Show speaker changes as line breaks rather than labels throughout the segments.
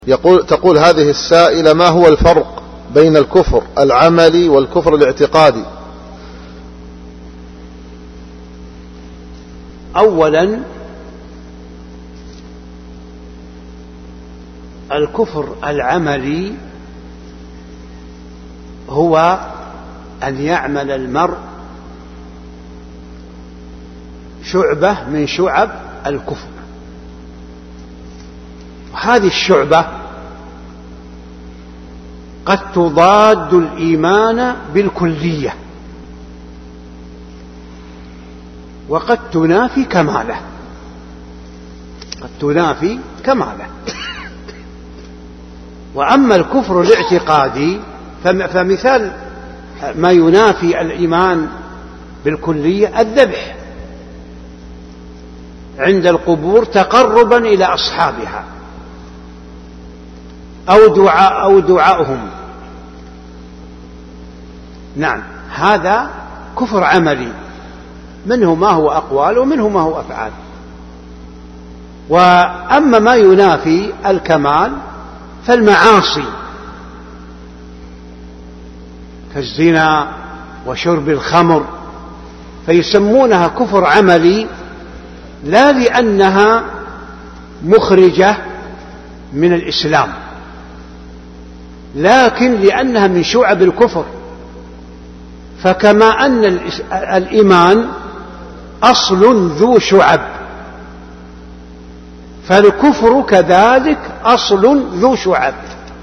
تقول هذه السائلة: ما هو الفرق بين الكفر العملي والكفر الاعتقادي؟
أولا، الكفر العملي هو أن يعمل المرء شعبة من شعب الكفر، هذه الشعبة قد تضاد الإيمان بالكلية وقد تنافي كماله، وأما الكفر الاعتقادي فمثال ما ينافي الإيمان بالكلية الذبح عند القبور تقربا إلى أصحابها أو دعاؤهم. نعم، هذا كفر عملي، منه ما هو أقوال ومنه ما هو أفعال. وأما ما ينافي الكمال فالمعاصي كالزنا وشرب الخمر، فيسمونها كفر عملي لا لأنها مخرجة من الإسلام، لكن لأنها من شعب الكفر. فكما أن الإيمان أصل ذو شعب، فالكفر كذلك أصل ذو شعب.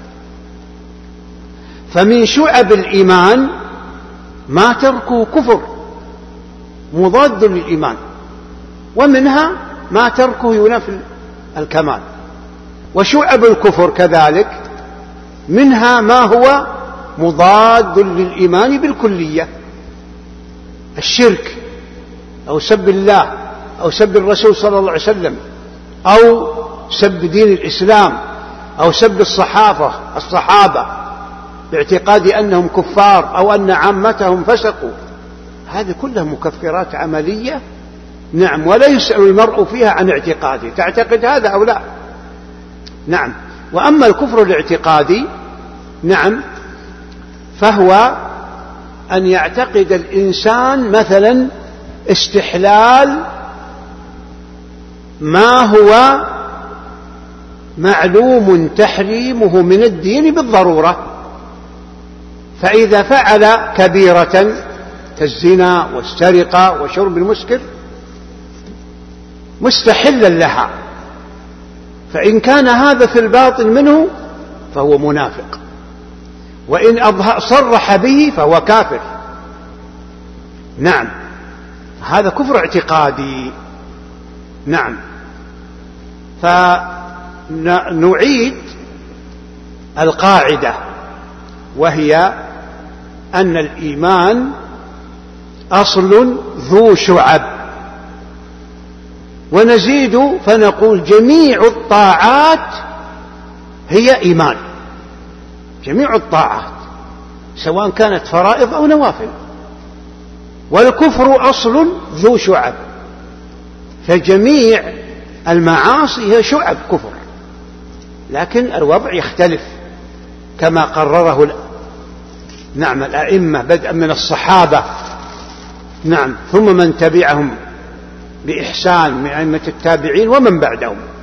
فمن شعب الإيمان ما تركه كفر مضاد للإيمان، ومنها ما تركه ينافي الكمال. وشعب الكفر كذلك منها ما هو مضاد للإيمان بالكلية، الشرك أو سب الله أو سب الرسول صلى الله عليه وسلم أو سب دين الإسلام أو سب الصحابة باعتقاد أنهم كفار أو أن عامتهم فسقوا، هذه كلها مكفرات عملية. نعم، ولا يسأل المرء فيها عن اعتقاده، تعتقد هذا أو لا. نعم. وأما الكفر الاعتقادي، نعم، فهو أن يعتقد الإنسان مثلا استحلال ما هو معلوم تحريمه من الدين بالضرورة، فإذا فعل كبيرة كالزنا والسرقة وشرب المسكر مستحلا لها، فإن كان هذا في الباطن منه فهو منافق، وإن صرح به فهو كافر. نعم، هذا كفر اعتقادي. نعم. فنعيد القاعدة، وهي أن الإيمان أصل ذو شعب، ونزيد فنقول جميع الطاعات هي إيمان، جميع الطاعات سواء كانت فرائض أو نوافل. والكفر أصل ذو شعب، فجميع المعاصي هي شعب كفر، لكن الوضع يختلف كما قرره نعم الأئمة بدءا من الصحابة، نعم، ثم من تبعهم بإحسان من أئمة التابعين ومن بعدهم.